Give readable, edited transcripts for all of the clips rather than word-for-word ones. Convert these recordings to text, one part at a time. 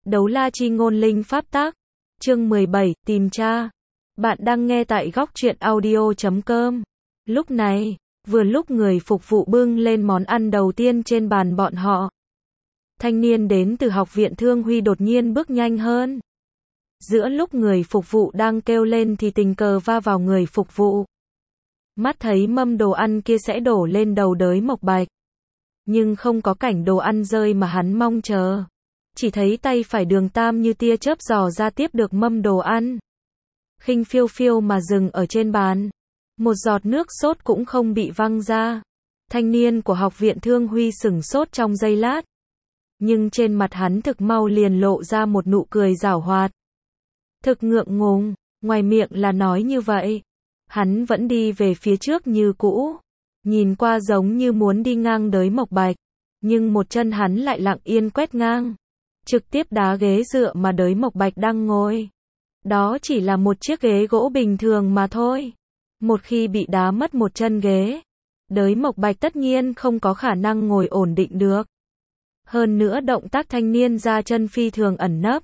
Đấu la chi ngôn linh pháp tác. Chương 17, tìm cha. Bạn đang nghe tại góc truyện audio.com. Lúc này, vừa lúc người phục vụ bưng lên món ăn đầu tiên trên bàn bọn họ. Thanh niên đến từ học viện Thương Huy đột nhiên bước nhanh hơn. Giữa lúc người phục vụ đang kêu lên thì tình cờ va vào người phục vụ. Mắt thấy mâm đồ ăn kia sẽ đổ lên đầu Đới Mộc Bạch. Nhưng không có cảnh đồ ăn rơi mà hắn mong chờ. Chỉ thấy tay phải Đường Tam như tia chớp dò ra tiếp được mâm đồ ăn. Khinh phiêu phiêu mà dừng ở trên bàn. Một giọt nước sốt cũng không bị văng ra. Thanh niên của học viện Thương Huy sửng sốt trong giây lát. Nhưng trên mặt hắn thực mau liền lộ ra một nụ cười giảo hoạt. Thực ngượng ngùng, ngoài miệng là nói như vậy. Hắn vẫn đi về phía trước như cũ. Nhìn qua giống như muốn đi ngang Đới Mộc Bạch. Nhưng một chân hắn lại lặng yên quét ngang. Trực tiếp đá ghế dựa mà Đới Mộc Bạch đang ngồi. Đó chỉ là một chiếc ghế gỗ bình thường mà thôi. Một khi bị đá mất một chân ghế, Đới Mộc Bạch tất nhiên không có khả năng ngồi ổn định được. Hơn nữa động tác thanh niên ra chân phi thường ẩn nấp.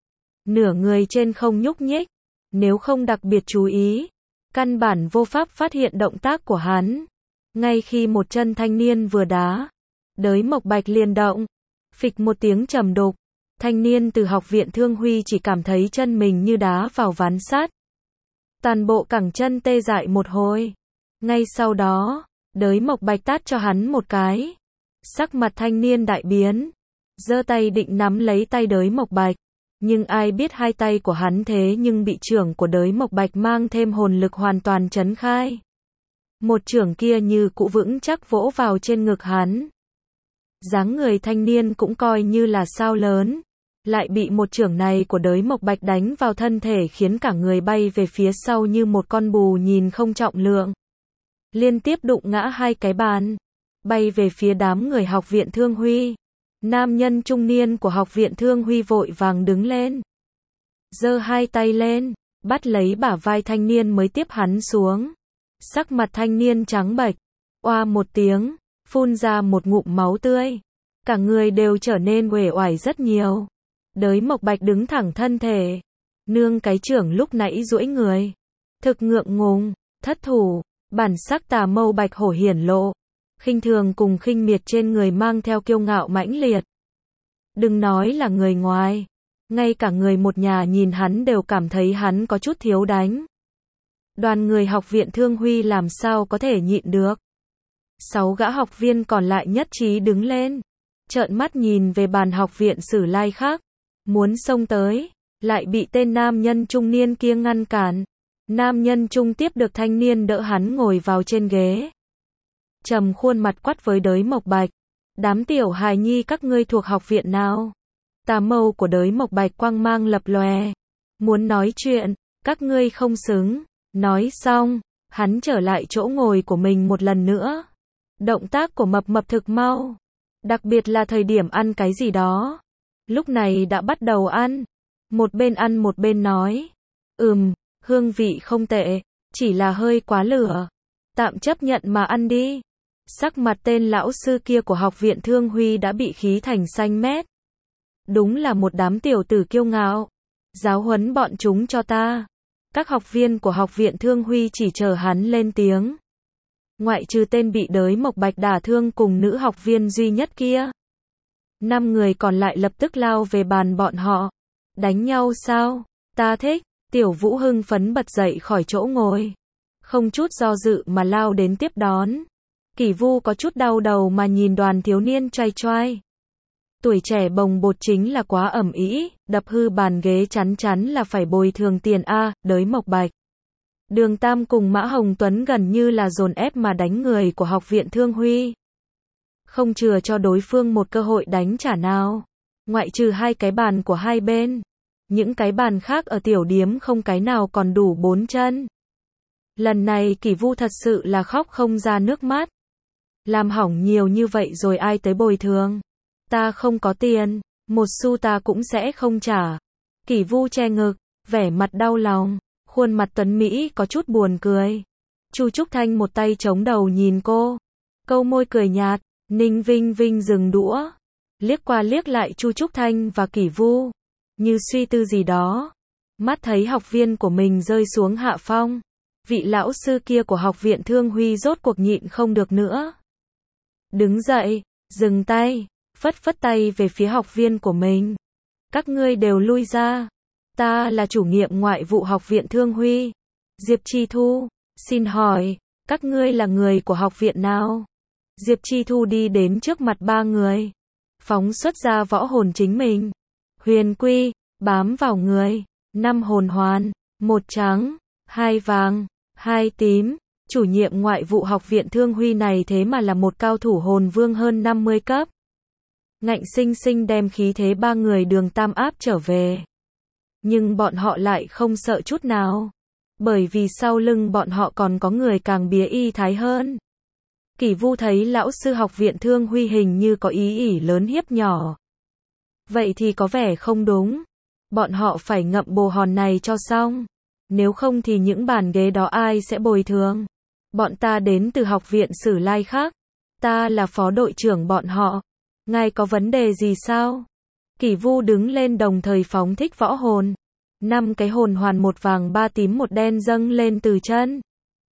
Nửa người trên không nhúc nhích. Nếu không đặc biệt chú ý, căn bản vô pháp phát hiện động tác của hắn. Ngay khi một chân thanh niên vừa đá, Đới Mộc Bạch liền động. Phịch một tiếng trầm đục. Thanh niên từ học viện Thương Huy chỉ cảm thấy chân mình như đá vào ván sắt. Toàn bộ cẳng chân tê dại một hồi. Ngay sau đó, Đới Mộc Bạch tát cho hắn một cái. Sắc mặt thanh niên đại biến. Giơ tay định nắm lấy tay Đới Mộc Bạch. Nhưng ai biết hai tay của hắn thế nhưng bị chưởng của Đới Mộc Bạch mang thêm hồn lực hoàn toàn trấn khai. Một chưởng kia như cụ vững chắc vỗ vào trên ngực hắn. Dáng người thanh niên cũng coi như là sao lớn. Lại bị một chưởng này của Đới Mộc Bạch đánh vào thân thể khiến cả người bay về phía sau như một con bù nhìn không trọng lượng. Liên tiếp đụng ngã hai cái bàn. Bay về phía đám người học viện Thương Huy. Nam nhân trung niên của học viện Thương Huy vội vàng đứng lên. Giơ hai tay lên, bắt lấy bả vai thanh niên mới tiếp hắn xuống. Sắc mặt thanh niên trắng bệch, oa một tiếng, phun ra một ngụm máu tươi. Cả người đều trở nên uể oải rất nhiều. Đới Mộc Bạch đứng thẳng thân thể. Nương cái chưởng lúc nãy duỗi người. Thực ngượng ngùng, thất thủ, bản sắc tà mâu bạch hổ hiển lộ. Khinh thường cùng khinh miệt trên người mang theo kiêu ngạo mãnh liệt. Đừng nói là người ngoài. Ngay cả người một nhà nhìn hắn đều cảm thấy hắn có chút thiếu đánh. Đoàn người học viện Thương Huy làm sao có thể nhịn được. 6 gã học viên còn lại nhất trí đứng lên. Trợn mắt nhìn về bàn học viện Sử Lai khác. Muốn xông tới, lại bị tên nam nhân trung niên kia ngăn cản. Nam nhân trung tiếp được thanh niên đỡ hắn ngồi vào trên ghế. Trầm khuôn mặt quát với Đới Mộc Bạch. Đám tiểu hài nhi các ngươi thuộc học viện nào? Tà mâu của Đới Mộc Bạch quang mang lập lòe. Muốn nói chuyện, các ngươi không xứng. Nói xong, hắn trở lại chỗ ngồi của mình một lần nữa. Động tác của mập mập thực mau. Đặc biệt là thời điểm ăn cái gì đó. Lúc này đã bắt đầu ăn. Một bên ăn một bên nói. Hương vị không tệ. Chỉ là hơi quá lửa. Tạm chấp nhận mà ăn đi. Sắc mặt tên lão sư kia của học viện Thương Huy đã bị khí thành xanh mét. Đúng là một đám tiểu tử kiêu ngạo. Giáo huấn bọn chúng cho ta. Các học viên của học viện Thương Huy chỉ chờ hắn lên tiếng. Ngoại trừ tên bị Đới Mộc Bạch đả thương cùng nữ học viên duy nhất kia. 5 người còn lại lập tức lao về bàn bọn họ. Đánh nhau sao? Ta thích. Tiểu Vũ hưng phấn bật dậy khỏi chỗ ngồi. Không chút do dự mà lao đến tiếp đón. Kỷ Vu có chút đau đầu mà nhìn đoàn thiếu niên choai choai. Tuổi trẻ bồng bột chính là quá ẩm ý, đập hư bàn ghế chắn chắn là phải bồi thường tiền a. Đới Mộc Bạch. Đường Tam cùng Mã Hồng Tuấn gần như là dồn ép mà đánh người của học viện Thương Huy. Không chừa cho đối phương một cơ hội đánh trả nào. Ngoại trừ hai cái bàn của hai bên. Những cái bàn khác ở tiểu điếm không cái nào còn đủ 4 chân. Lần này Kỷ Vu thật sự là khóc không ra nước mắt. Làm hỏng nhiều như vậy rồi ai tới bồi thường. Ta không có tiền, một xu ta cũng sẽ không trả. Kỷ Vu che ngực, vẻ mặt đau lòng, khuôn mặt tuấn Mỹ có chút buồn cười. Chu Trúc Thanh một tay chống đầu nhìn cô. Câu môi cười nhạt, Ninh Vinh Vinh dừng đũa. Liếc qua liếc lại Chu Trúc Thanh và Kỷ Vu. như suy tư gì đó. Mắt thấy học viên của mình rơi xuống hạ phong. Vị lão sư kia của học viện Thương Huy rốt cuộc nhịn không được nữa. Đứng dậy, dừng tay, phất phất tay về phía học viên của mình. Các ngươi đều lui ra. Ta là chủ nhiệm ngoại vụ học viện Thương Huy. Diệp Chi Thu, xin hỏi, các ngươi là người của học viện nào? Diệp Chi Thu đi đến trước mặt ba người. Phóng xuất ra võ hồn chính mình. Huyền quy, bám vào người. 5 hồn hoàn, 1 trắng, 2 vàng, 2 tím. Chủ nhiệm ngoại vụ học viện Thương Huy này thế mà là một cao thủ hồn vương hơn 50 cấp. Ngạnh sinh sinh đem khí thế ba người Đường Tam áp trở về. Nhưng bọn họ lại không sợ chút nào. Bởi vì sau lưng bọn họ còn có người càng bía y thái hơn. Kỷ Vu thấy lão sư học viện Thương Huy hình như có ý ỉ lớn hiếp nhỏ. Vậy thì có vẻ không đúng. Bọn họ phải ngậm bồ hòn này cho xong. Nếu không thì những bàn ghế đó ai sẽ bồi thường. Bọn ta đến từ học viện Sử Lai khác. Ta là phó đội trưởng bọn họ. Ngài có vấn đề gì sao? Kỷ Vu đứng lên đồng thời phóng thích võ hồn. 5 cái hồn hoàn, 1 vàng 3 tím 1 đen dâng lên từ chân.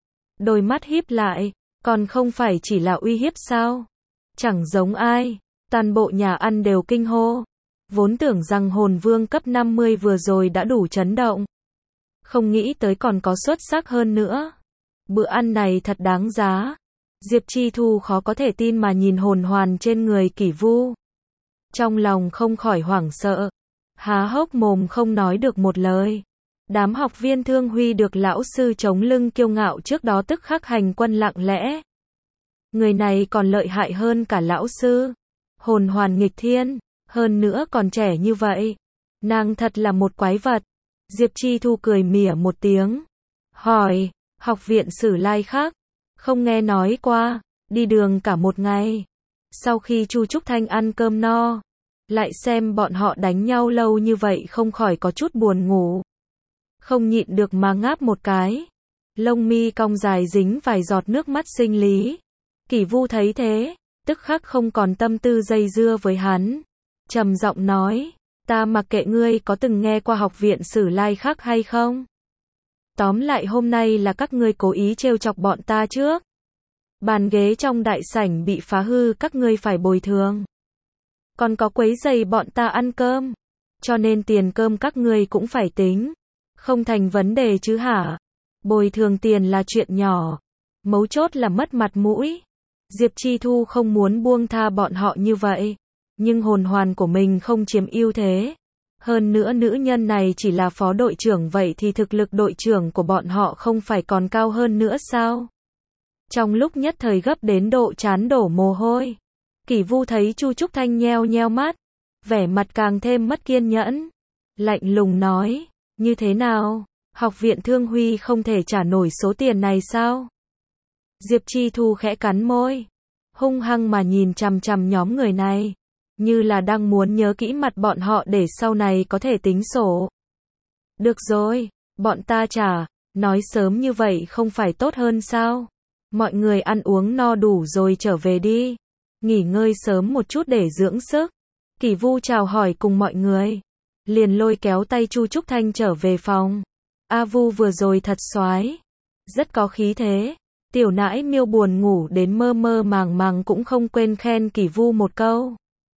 Đôi mắt híp lại, còn không phải chỉ là uy hiếp sao? Chẳng giống ai. Toàn bộ nhà ăn đều kinh hô. Vốn tưởng rằng hồn vương cấp 50 vừa rồi đã đủ chấn động. Không nghĩ tới còn có xuất sắc hơn nữa. Bữa ăn này thật đáng giá. Diệp Chi Thu khó có thể tin mà nhìn hồn hoàn trên người Kỷ Vu. Trong lòng không khỏi hoảng sợ. Há hốc mồm không nói được một lời. Đám học viên Thương Huy được lão sư chống lưng kiêu ngạo trước đó tức khắc hành quân lặng lẽ. Người này còn lợi hại hơn cả lão sư. Hồn hoàn nghịch thiên, hơn nữa còn trẻ như vậy. Nàng thật là một quái vật. Diệp Chi Thu cười mỉa một tiếng. Hỏi, học viện Sử Lai khác? Không nghe nói qua, đi đường cả một ngày. Sau khi Chu Trúc Thanh ăn cơm no, lại xem bọn họ đánh nhau lâu như vậy không khỏi có chút buồn ngủ. Không nhịn được mà ngáp một cái. Lông mi cong dài dính vài giọt nước mắt sinh lý. Kỷ Vu thấy thế, tức khắc không còn tâm tư dây dưa với hắn. Trầm giọng nói, ta mặc kệ ngươi có từng nghe qua học viện Sử Lai khác hay không. Tóm lại hôm nay là các ngươi cố ý trêu chọc bọn ta trước. Bàn ghế trong đại sảnh bị phá hư các ngươi phải bồi thường. Còn có quấy rầy bọn ta ăn cơm. Cho nên tiền cơm các ngươi cũng phải tính. Không thành vấn đề chứ hả? Bồi thường tiền là chuyện nhỏ. Mấu chốt là mất mặt mũi. Diệp Chi Thu không muốn buông tha bọn họ như vậy. Nhưng hồn hoàn của mình không chiếm ưu thế. Hơn nữa nữ nhân này chỉ là phó đội trưởng, vậy thì thực lực đội trưởng của bọn họ không phải còn cao hơn nữa sao? Trong lúc nhất thời gấp đến độ trán đổ mồ hôi. Kỷ Vu thấy Chu Trúc Thanh nheo nheo mắt. Vẻ mặt càng thêm mất kiên nhẫn. Lạnh lùng nói, như thế nào? Học viện Thương Huy không thể trả nổi số tiền này sao? Diệp Chi Thu khẽ cắn môi. Hung hăng mà nhìn chằm chằm nhóm người này. Như là đang muốn nhớ kỹ mặt bọn họ để sau này có thể tính sổ. Được rồi, bọn ta trả, nói sớm như vậy không phải tốt hơn sao? Mọi người ăn uống no đủ rồi trở về đi. Nghỉ ngơi sớm một chút để dưỡng sức. Kỷ Vu chào hỏi cùng mọi người. Liền lôi kéo tay Chu Trúc Thanh trở về phòng. A Vu vừa rồi thật soái, rất có khí thế. Tiểu nãi miêu buồn ngủ đến mơ mơ màng màng cũng không quên khen Kỷ Vu một câu.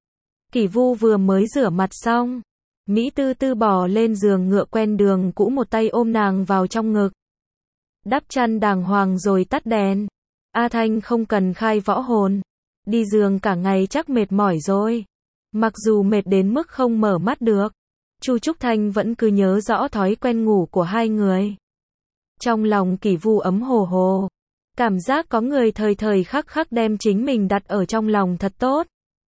Kỷ Vu vừa mới rửa mặt xong, Mỹ Tư Tư bò lên giường ngựa quen đường cũ, một tay ôm nàng vào trong ngực. Đắp chăn đàng hoàng rồi tắt đèn. A Thanh không cần khai võ hồn. Đi giường cả ngày chắc mệt mỏi rồi. Mặc dù mệt đến mức không mở mắt được, Chu Trúc Thanh vẫn cứ nhớ rõ thói quen ngủ của hai người. Trong lòng Kỷ Vu ấm hồ hồ. Cảm giác có người thời thời khắc khắc đem chính mình đặt ở trong lòng thật tốt.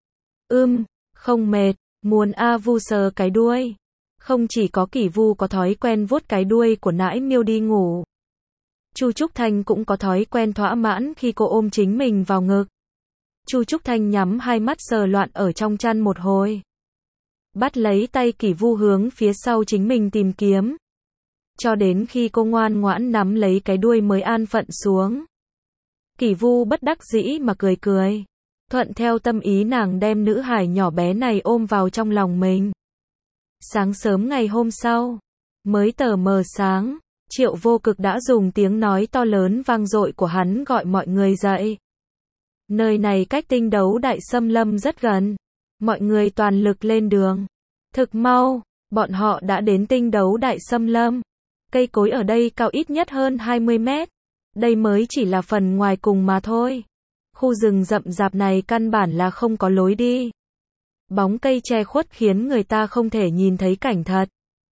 Không mệt, muốn A Vu sờ cái đuôi. Không chỉ có Kỷ Vu có thói quen vuốt cái đuôi của nãi miêu đi ngủ. Chu Trúc Thanh cũng có thói quen thỏa mãn khi cô ôm chính mình vào ngực. Chu Trúc Thanh nhắm hai mắt sờ loạn ở trong chăn một hồi. Bắt lấy tay Kỷ Vu hướng phía sau chính mình tìm kiếm. Cho đến khi cô ngoan ngoãn nắm lấy cái đuôi mới an phận xuống. Kỷ Vu bất đắc dĩ mà cười cười. Thuận theo tâm ý nàng đem nữ hài nhỏ bé này ôm vào trong lòng mình. Sáng sớm ngày hôm sau, mới tờ mờ sáng, Triệu Vô Cực đã dùng tiếng nói to lớn vang dội của hắn gọi mọi người dậy. Nơi này cách Tinh Đấu Đại Xâm Lâm rất gần. Mọi người toàn lực lên đường. Thực mau, bọn họ đã đến Tinh Đấu Đại Xâm Lâm. Cây cối ở đây cao ít nhất hơn 20 mét. Đây mới chỉ là phần ngoài cùng mà thôi. Khu rừng rậm rạp này căn bản là không có lối đi. Bóng cây che khuất khiến người ta không thể nhìn thấy cảnh thật.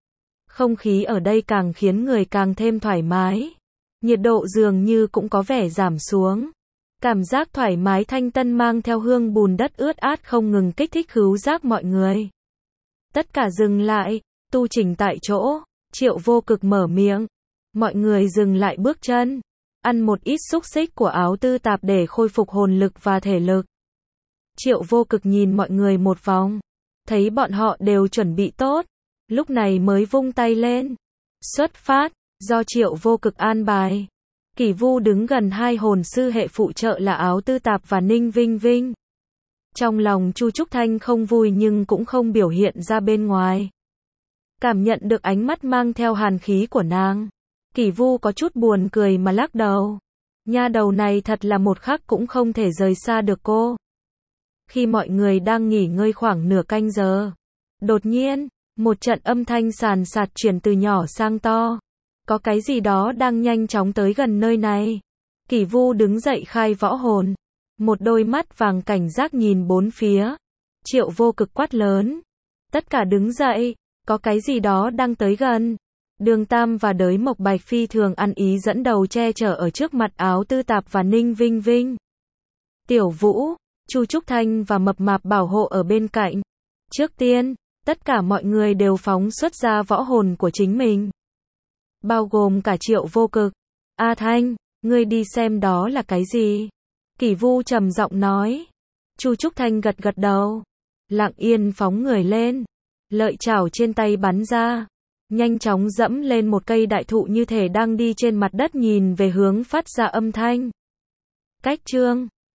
Không khí ở đây càng khiến người càng thêm thoải mái. Nhiệt độ dường như cũng có vẻ giảm xuống. Cảm giác thoải mái thanh tân mang theo hương bùn đất ướt át không ngừng kích thích khứu giác mọi người. Tất cả dừng lại, tu chỉnh tại chỗ, Triệu Vô Cực mở miệng. Mọi người dừng lại bước chân, ăn một ít xúc xích của áo tư tạp để khôi phục hồn lực và thể lực. Triệu Vô Cực nhìn mọi người một vòng, thấy bọn họ đều chuẩn bị tốt, lúc này mới vung tay lên. Xuất phát, do Triệu Vô Cực an bài. Kỷ Vu đứng gần hai hồn sư hệ phụ trợ là Áo Tư Tạp và Ninh Vinh Vinh. Trong lòng Chu Trúc Thanh không vui nhưng cũng không biểu hiện ra bên ngoài. Cảm nhận được ánh mắt mang theo hàn khí của nàng, Kỷ Vu có chút buồn cười mà lắc đầu. Nha đầu này thật là một khắc cũng không thể rời xa được cô. Khi mọi người đang nghỉ ngơi khoảng nửa canh giờ, đột nhiên, một trận âm thanh sàn sạt chuyển từ nhỏ sang to. Có cái gì đó đang nhanh chóng tới gần nơi này. Kỷ Vu đứng dậy khai võ hồn. Một đôi mắt vàng cảnh giác nhìn bốn phía. Triệu Vô Cực quát lớn. Tất cả đứng dậy, có cái gì đó đang tới gần. Đường Tam và Đới Mộc Bạch phi thường ăn ý dẫn đầu che chở ở trước mặt Áo Tư Tạp và Ninh Vinh Vinh. Tiểu Vũ, Chu Trúc Thanh và Mập Mạp bảo hộ ở bên cạnh. Trước tiên, tất cả mọi người đều phóng xuất ra võ hồn của chính mình. Bao gồm cả Triệu Vô Cực. A Thanh, ngươi đi xem đó là cái gì? Kỷ Vu trầm giọng nói. Chu Trúc Thanh gật gật đầu. Lặng yên phóng người lên. Lợi chảo trên tay bắn ra. Nhanh chóng dẫm lên một cây đại thụ như thể đang đi trên mặt đất nhìn về hướng phát ra âm thanh. Cách chương